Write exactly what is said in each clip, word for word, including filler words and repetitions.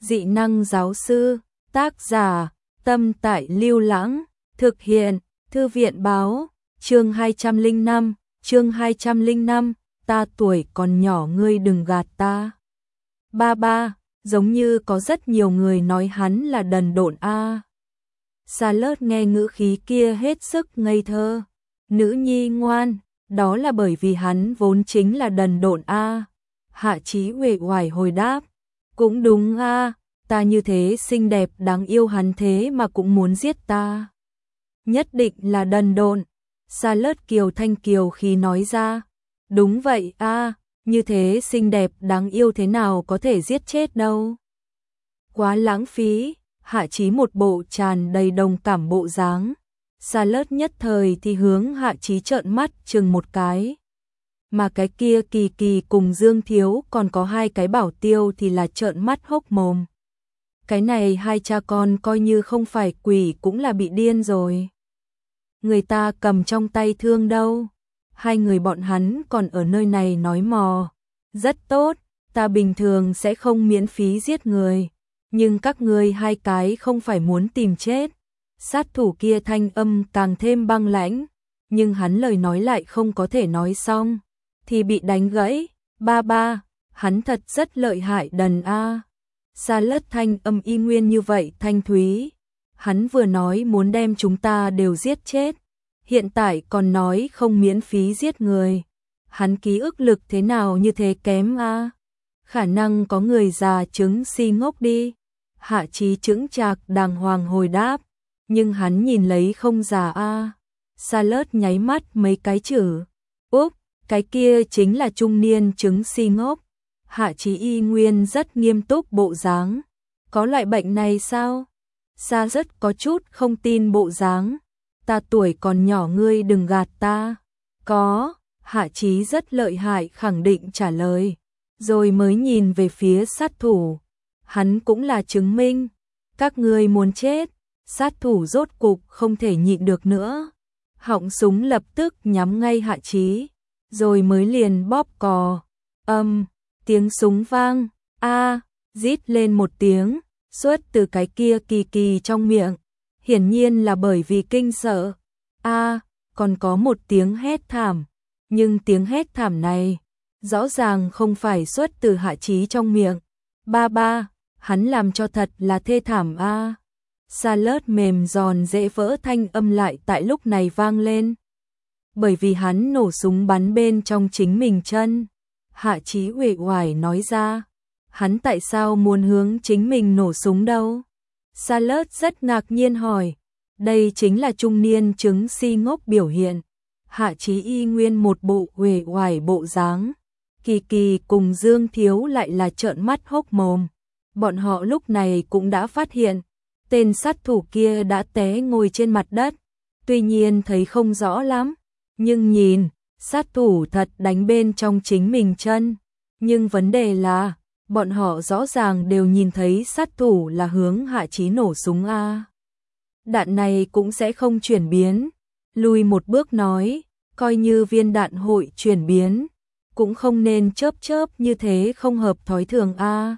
Dị năng giáo sư, tác giả, Tâm Tại Lưu Lãng, thực hiện, Thư viện báo, chương hai trăm lẻ năm, chương hai trăm lẻ năm, ta tuổi còn nhỏ ngươi đừng gạt ta. Ba ba, giống như có rất nhiều người nói hắn là đần độn a. Charlotte nghe ngữ khí kia hết sức ngây thơ. Nữ nhi ngoan, đó là bởi vì hắn vốn chính là đần độn a. Hạ Chí uể oải hồi đáp, cũng đúng a, ta như thế xinh đẹp đáng yêu hắn thế mà cũng muốn giết ta. Nhất định là đần độn. Charlotte kiều thanh kiều khí nói ra, đúng vậy a, như thế xinh đẹp đáng yêu thế nào có thể giết chết đâu. Quá lãng phí. Hạ Chí một bộ tràn đầy đồng cảm bộ dáng. Charlotte nhất thời thì hướng Hạ Chí trợn mắt chừng một cái. Mà cái kia Kỳ Kỳ cùng Dương Thiếu còn có hai cái bảo tiêu thì là trợn mắt hốc mồm. Cái này hai cha con coi như không phải quỷ cũng là bị điên rồi. Người ta cầm trong tay thương đâu. Hai người bọn hắn còn ở nơi này nói mò. Rất tốt, ta bình thường sẽ không miễn phí giết người. Nhưng các ngươi hai cái không phải muốn tìm chết. Sát thủ kia thanh âm càng thêm băng lãnh, nhưng hắn lời nói lại không có thể nói xong, thì bị đánh gãy. Ba ba, hắn thật rất lợi hại đần a. Charlotte thanh âm y nguyên như vậy thanh thúy. Hắn vừa nói muốn đem chúng ta đều giết chết, hiện tại còn nói không miễn phí giết người. Hắn ký ức lực thế nào như thế kém a? Khả năng có người già trứng si ngốc đi. Hạ Chí chững chạc đàng hoàng hồi đáp, nhưng hắn nhìn lấy không già a. Charlotte nháy mắt mấy cái chữ, úp, cái kia chính là trung niên trứng si ngốc. Hạ Chí y nguyên rất nghiêm túc bộ dáng, có loại bệnh này sao? Charlotte có chút không tin bộ dáng, ta tuổi còn nhỏ ngươi đừng gạt ta. Có, Hạ Chí rất lợi hại khẳng định trả lời, rồi mới nhìn về phía sát thủ. Hắn cũng là chứng minh, các ngươi muốn chết. Sát thủ rốt cục không thể nhịn được nữa, họng súng lập tức nhắm ngay Hạ Chí, rồi mới liền bóp cò. Âm, tiếng súng vang, a, rít lên một tiếng, xuất từ cái kia Kỳ Kỳ trong miệng, hiển nhiên là bởi vì kinh sợ. A, còn có một tiếng hét thảm, nhưng tiếng hét thảm này rõ ràng không phải xuất từ Hạ Chí trong miệng. Ba ba, hắn làm cho thật là thê thảm a. À. Charlotte mềm giòn dễ vỡ thanh âm lại tại lúc này vang lên. Bởi vì hắn nổ súng bắn bên trong chính mình chân. Hạ Chí uể oải nói ra, hắn tại sao muốn hướng chính mình nổ súng đâu? Charlotte rất ngạc nhiên hỏi, đây chính là trung niên chứng si ngốc biểu hiện. Hạ Chí y nguyên một bộ uể oải bộ dáng. Kỳ Kỳ cùng Dương Thiếu lại là trợn mắt hốc mồm. Bọn họ lúc này cũng đã phát hiện, tên sát thủ kia đã té ngồi trên mặt đất. Tuy nhiên thấy không rõ lắm, nhưng nhìn, sát thủ thật đánh bên trong chính mình chân. Nhưng vấn đề là, bọn họ rõ ràng đều nhìn thấy sát thủ là hướng Hạ Chí nổ súng a. Đạn này cũng sẽ không chuyển biến. Lùi một bước nói, coi như viên đạn hội chuyển biến, cũng không nên chớp chớp như thế không hợp thói thường a.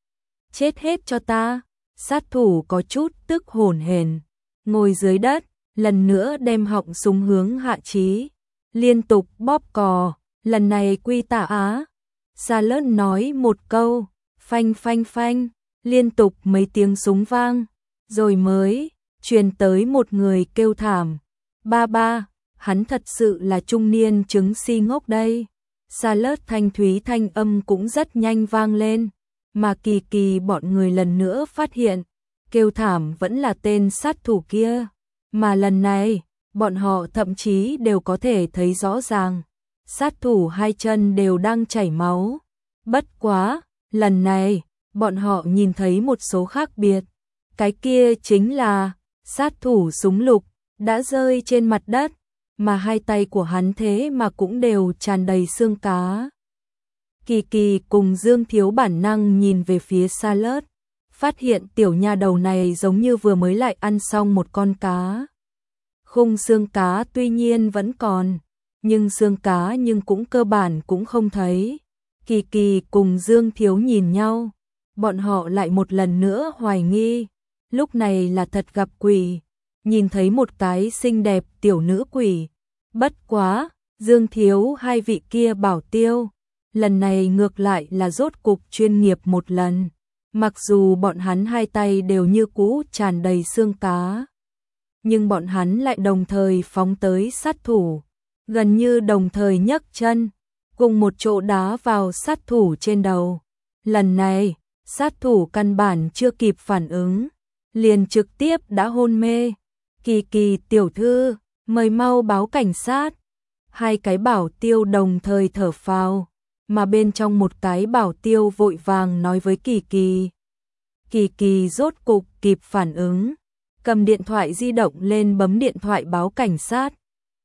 Chết hết cho ta. Sát thủ có chút tức hổn hển, ngồi dưới đất, lần nữa đem họng súng hướng Hạ Chí, liên tục bóp cò, lần này quy tả á. Charlotte nói một câu, phanh phanh phanh, liên tục mấy tiếng súng vang, rồi mới truyền tới một người kêu thảm. Ba ba, hắn thật sự là trung niên chứng si ngốc đây. Charlotte thanh thúy thanh âm cũng rất nhanh vang lên. Mà Kỳ Kỳ bọn người lần nữa phát hiện, kêu thảm vẫn là tên sát thủ kia. Mà lần này, bọn họ thậm chí đều có thể thấy rõ ràng, sát thủ hai chân đều đang chảy máu. Bất quá, lần này, bọn họ nhìn thấy một số khác biệt. Cái kia chính là, sát thủ súng lục, đã rơi trên mặt đất, mà hai tay của hắn thế mà cũng đều tràn đầy xương cá. Kỳ Kỳ cùng Dương Thiếu bản năng nhìn về phía Charlotte, phát hiện tiểu nha đầu này giống như vừa mới lại ăn xong một con cá. Khung xương cá tuy nhiên vẫn còn, nhưng xương cá nhưng cũng cơ bản cũng không thấy. Kỳ Kỳ cùng Dương Thiếu nhìn nhau, bọn họ lại một lần nữa hoài nghi, lúc này là thật gặp quỷ, nhìn thấy một cái xinh đẹp tiểu nữ quỷ. Bất quá, Dương Thiếu hai vị kia bảo tiêu, lần này ngược lại là rốt cục chuyên nghiệp một lần. Mặc dù bọn hắn hai tay đều như cũ tràn đầy xương cá, nhưng bọn hắn lại đồng thời phóng tới sát thủ, gần như đồng thời nhấc chân, cùng một chỗ đá vào sát thủ trên đầu. Lần này, sát thủ căn bản chưa kịp phản ứng, liền trực tiếp đã hôn mê. Kỳ Kỳ tiểu thư, mời mau báo cảnh sát. Hai cái bảo tiêu đồng thời thở phào, mà bên trong một cái bảo tiêu vội vàng nói với Kỳ Kỳ. Kỳ Kỳ rốt cục kịp phản ứng, cầm điện thoại di động lên bấm điện thoại báo cảnh sát.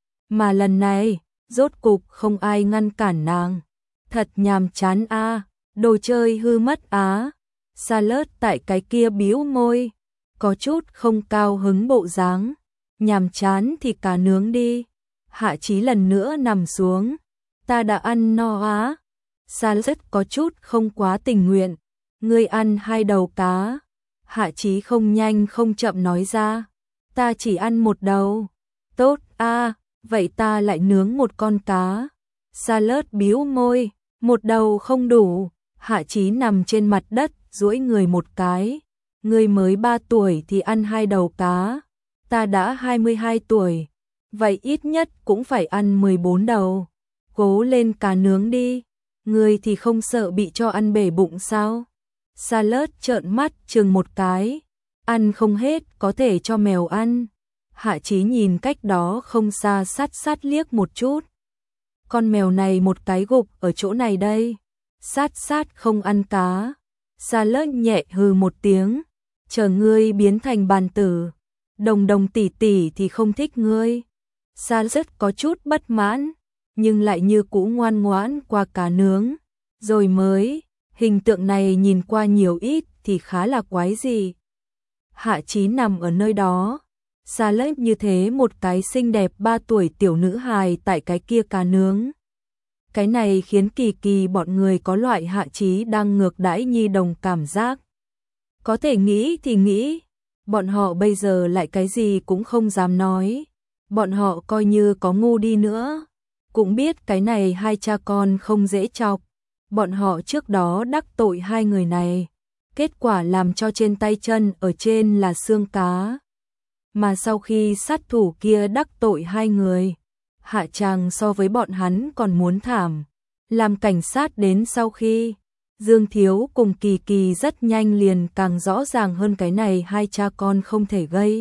Mà lần này, rốt cục không ai ngăn cản nàng. Thật nhàm chán a, đồ chơi hư mất á. Salad tại cái kia bĩu môi, có chút không cao hứng bộ dáng. Nhàm chán thì cá nướng đi. Hạ Chí lần nữa nằm xuống. Ta đã ăn no á. Salad có chút không quá tình nguyện. Ngươi ăn hai đầu cá. Hạ Chí không nhanh không chậm nói ra. Ta chỉ ăn một đầu. Tốt a, vậy ta lại nướng một con cá. Salad bĩu môi, một đầu không đủ. Hạ Chí nằm trên mặt đất, duỗi người một cái. Ngươi mới ba tuổi thì ăn hai đầu cá. Ta đã hai mươi hai tuổi. Vậy ít nhất cũng phải ăn mười bốn đầu. Cố lên cá nướng đi. Ngươi thì không sợ bị cho ăn bể bụng sao? Salad trợn mắt chừng một cái. Ăn không hết có thể cho mèo ăn. Hạ Chí nhìn cách đó không xa sát sát liếc một chút. Con mèo này một cái gục ở chỗ này đây. Sát sát không ăn cá. Salad nhẹ hừ một tiếng. Chờ ngươi biến thành bàn tử. Đồng đồng tỷ tỷ thì không thích ngươi. Salad có chút bất mãn, nhưng lại như cũ ngoan ngoãn qua cá nướng. Rồi mới, hình tượng này nhìn qua nhiều ít thì khá là quái gì. Hạ Chí nằm ở nơi đó. Salad như thế một cái xinh đẹp ba tuổi tiểu nữ hài tại cái kia cá nướng. Cái này khiến Kỳ Kỳ bọn người có loại Hạ Chí đang ngược đãi nhi đồng cảm giác. Có thể nghĩ thì nghĩ, bọn họ bây giờ lại cái gì cũng không dám nói. Bọn họ coi như có ngu đi nữa, cũng biết cái này hai cha con không dễ chọc. Bọn họ trước đó đắc tội hai người này, kết quả làm cho trên tay chân ở trên là xương cá. Mà sau khi sát thủ kia đắc tội hai người, hạ tràng so với bọn hắn còn muốn thảm. Làm cảnh sát đến sau khi, Dương Thiếu cùng Kỳ Kỳ rất nhanh liền càng rõ ràng hơn cái này hai cha con không thể gây.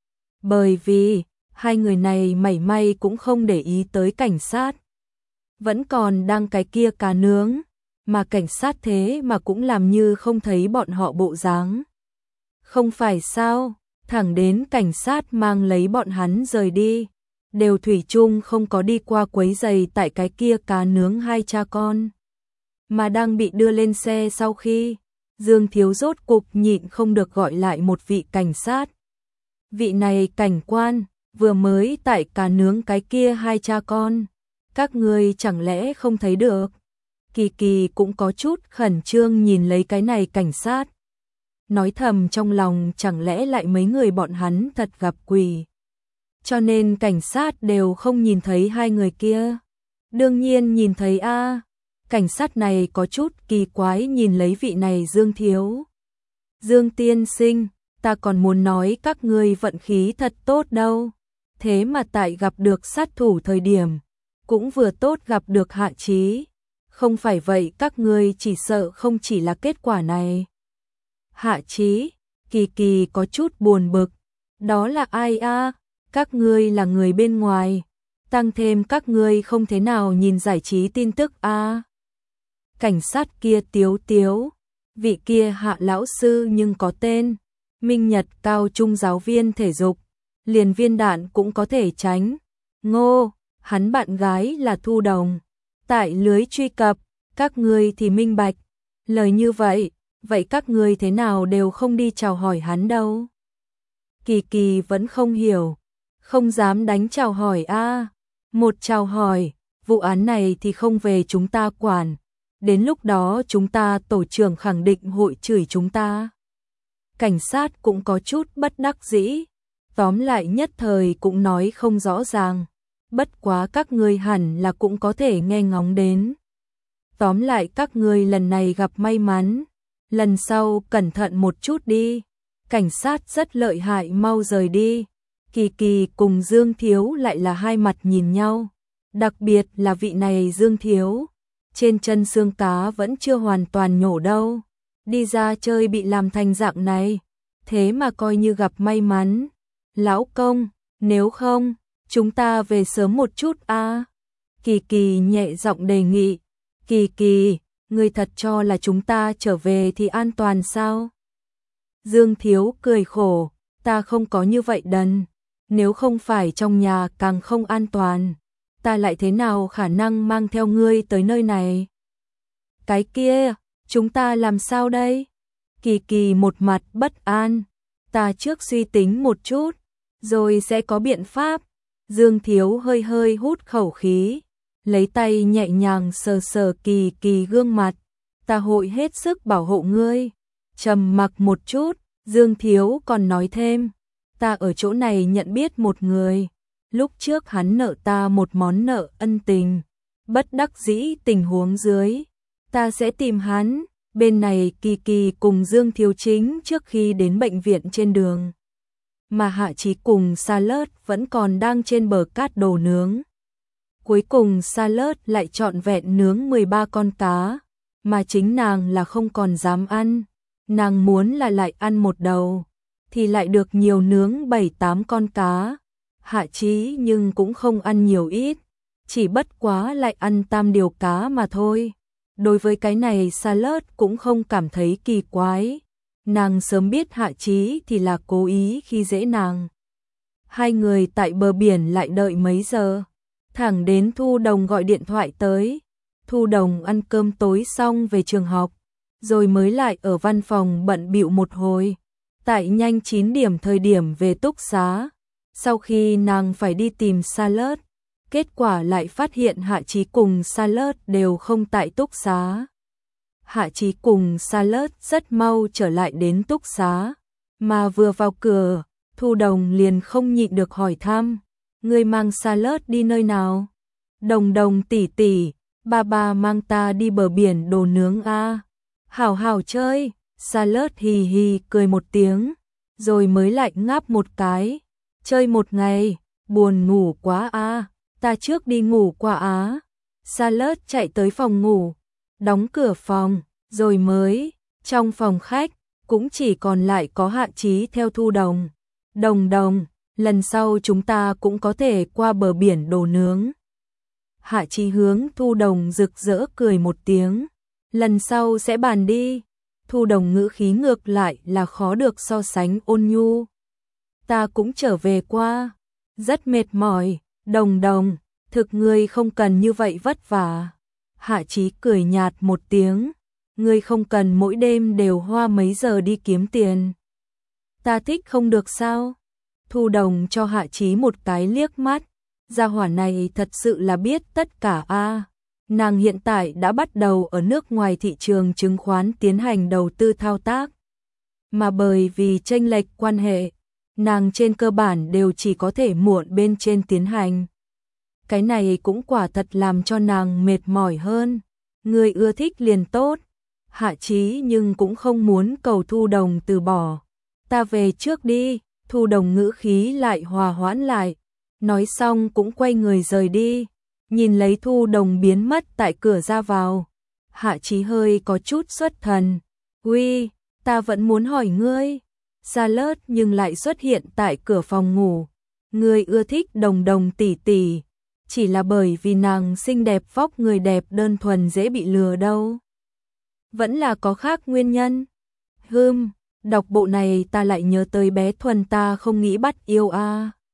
Bởi vì, hai người này mảy may cũng không để ý tới cảnh sát. Vẫn còn đang cái kia cá nướng, mà cảnh sát thế mà cũng làm như không thấy bọn họ bộ dáng. Không phải sao, thẳng đến cảnh sát mang lấy bọn hắn rời đi, đều thủy chung không có đi qua quấy giày tại cái kia cá nướng hai cha con. Mà đang bị đưa lên xe sau khi, Dương Thiếu rốt cục nhịn không được gọi lại một vị cảnh sát. Vị này cảnh quan, vừa mới tại cá nướng cái kia hai cha con, các ngươi chẳng lẽ không thấy được? Kỳ Kỳ cũng có chút khẩn trương nhìn lấy cái này cảnh sát. Nói thầm trong lòng chẳng lẽ lại mấy người bọn hắn thật gặp quỷ. Cho nên cảnh sát đều không nhìn thấy hai người kia. Đương nhiên nhìn thấy a. Cảnh sát này có chút kỳ quái nhìn lấy vị này Dương Thiếu. Dương tiên sinh, ta còn muốn nói các ngươi vận khí thật tốt đâu. Thế mà tại gặp được sát thủ thời điểm, cũng vừa tốt gặp được Hạ Chí. Không phải vậy các ngươi chỉ sợ không chỉ là kết quả này. Hạ Chí, Kỳ Kỳ có chút buồn bực. Đó là ai a? Các ngươi là người bên ngoài. Tăng thêm các ngươi không thế nào nhìn giải trí tin tức a. Cảnh sát kia tiếu tiếu. Vị kia Hạ lão sư nhưng có tên. Minh Nhật cao trung giáo viên thể dục. Liền viên đạn cũng có thể tránh. Ngô, hắn bạn gái là Thu Đồng. Tại lưới truy cập, các ngươi thì minh bạch. Lời như vậy, vậy các ngươi thế nào đều không đi chào hỏi hắn đâu. Kỳ Kỳ vẫn không hiểu, không dám đánh chào hỏi a. Một chào hỏi, vụ án này thì không về chúng ta quản. đến lúc đó chúng ta tổ trưởng khẳng định hội chửi chúng ta. Cảnh sát cũng có chút bất đắc dĩ, tóm lại nhất thời cũng nói không rõ ràng, bất quá các ngươi hẳn là cũng có thể nghe ngóng đến. Tóm lại các ngươi lần này gặp may mắn, lần sau cẩn thận một chút đi. Cảnh sát rất lợi hại, mau rời đi. Kỳ Kỳ cùng Dương Thiếu lại là hai mặt nhìn nhau, đặc biệt là vị này Dương Thiếu, trên chân xương cá vẫn chưa hoàn toàn nhổ đâu, đi ra chơi bị làm thành dạng này, thế mà coi như gặp may mắn. Lão công, nếu không, chúng ta về sớm một chút a. À? Kỳ Kỳ nhẹ giọng đề nghị. Kỳ Kỳ, ngươi thật cho là chúng ta trở về thì an toàn sao? Dương Thiếu cười khổ, ta không có như vậy đần, nếu không phải trong nhà càng không an toàn, ta lại thế nào khả năng mang theo ngươi tới nơi này? Cái kia, chúng ta làm sao đây? Kỳ Kỳ một mặt bất an, ta trước suy tính một chút, rồi sẽ có biện pháp. Dương Thiếu hơi hơi hút khẩu khí, lấy tay nhẹ nhàng sờ sờ Kỳ Kỳ gương mặt, ta hội hết sức bảo hộ ngươi. Trầm mặc một chút, Dương Thiếu còn nói thêm, ta ở chỗ này nhận biết một người, lúc trước hắn nợ ta một món nợ ân tình, bất đắc dĩ tình huống dưới, ta sẽ tìm hắn. Bên này Kỳ Kỳ cùng Dương Thiếu chính trước khi đến bệnh viện trên đường, mà Hạ Chí cùng Salad vẫn còn đang trên bờ cát đồ nướng. Cuối cùng Salad lại trọn vẹn nướng mười ba con cá, mà chính nàng là không còn dám ăn, nàng muốn là lại ăn một đầu, thì lại được nhiều nướng bảy tám con cá. Hạ Chí nhưng cũng không ăn nhiều ít, chỉ bất quá lại ăn tam điều cá mà thôi. Đối với cái này Salad cũng không cảm thấy kỳ quái, nàng sớm biết Hạ Chí thì là cố ý khi dễ nàng. Hai người tại bờ biển lại đợi mấy giờ, thẳng đến Thu Đồng gọi điện thoại tới. Thu Đồng ăn cơm tối xong về trường học, rồi mới lại ở văn phòng bận bịu một hồi, tại nhanh chín điểm thời điểm về túc xá. Sau khi nàng phải đi tìm Salad, kết quả lại phát hiện Hạ Chí cùng Salad đều không tại túc xá. Hạ Chí cùng Salad rất mau trở lại đến túc xá, mà vừa vào cửa, Thu Đồng liền không nhịn được hỏi thăm, ngươi mang Salad đi nơi nào? Đồng Đồng tỷ tỷ, ba ba mang ta đi bờ biển đồ nướng a. Hảo hảo chơi. Salad hì hì cười một tiếng, rồi mới lại ngáp một cái. Chơi một ngày, buồn ngủ quá a, ta trước đi ngủ qua á. Salad chạy tới phòng ngủ, đóng cửa phòng, rồi mới, trong phòng khách, cũng chỉ còn lại có Hạ Chí theo Thu Đồng. Đồng Đồng, lần sau chúng ta cũng có thể qua bờ biển đồ nướng. Hạ Chí hướng Thu Đồng rực rỡ cười một tiếng, lần sau sẽ bàn đi. Thu Đồng ngữ khí ngược lại là khó được so sánh ôn nhu. Ta cũng trở về qua, rất mệt mỏi. Đồng Đồng, thực ngươi không cần như vậy vất vả. Hạ Chí cười nhạt một tiếng, ngươi không cần mỗi đêm đều hoa mấy giờ đi kiếm tiền. Ta thích không được sao? Thu Đồng cho Hạ Chí một cái liếc mắt, gia hỏa này thật sự là biết tất cả a. À. Nàng hiện tại đã bắt đầu ở nước ngoài thị trường chứng khoán tiến hành đầu tư thao tác, mà bởi vì chênh lệch quan hệ, nàng trên cơ bản đều chỉ có thể muộn bên trên tiến hành. Cái này cũng quả thật làm cho nàng mệt mỏi hơn. Người ưa thích liền tốt. Hạ Chí nhưng cũng không muốn cầu Thu Đồng từ bỏ. Ta về trước đi. Thu Đồng ngữ khí lại hòa hoãn lại, nói xong cũng quay người rời đi. Nhìn lấy Thu Đồng biến mất tại cửa ra vào, Hạ Chí hơi có chút xuất thần. Uy, ta vẫn muốn hỏi ngươi. Salad nhưng lại xuất hiện tại cửa phòng ngủ. Ngươi ưa thích Đồng Đồng tỷ tỷ, chỉ là bởi vì nàng xinh đẹp, vóc người đẹp, đơn thuần dễ bị lừa đâu. Vẫn là có khác nguyên nhân. Hừm, đọc bộ này ta lại nhớ tới bé Thuần ta không nghĩ bắt yêu a. À.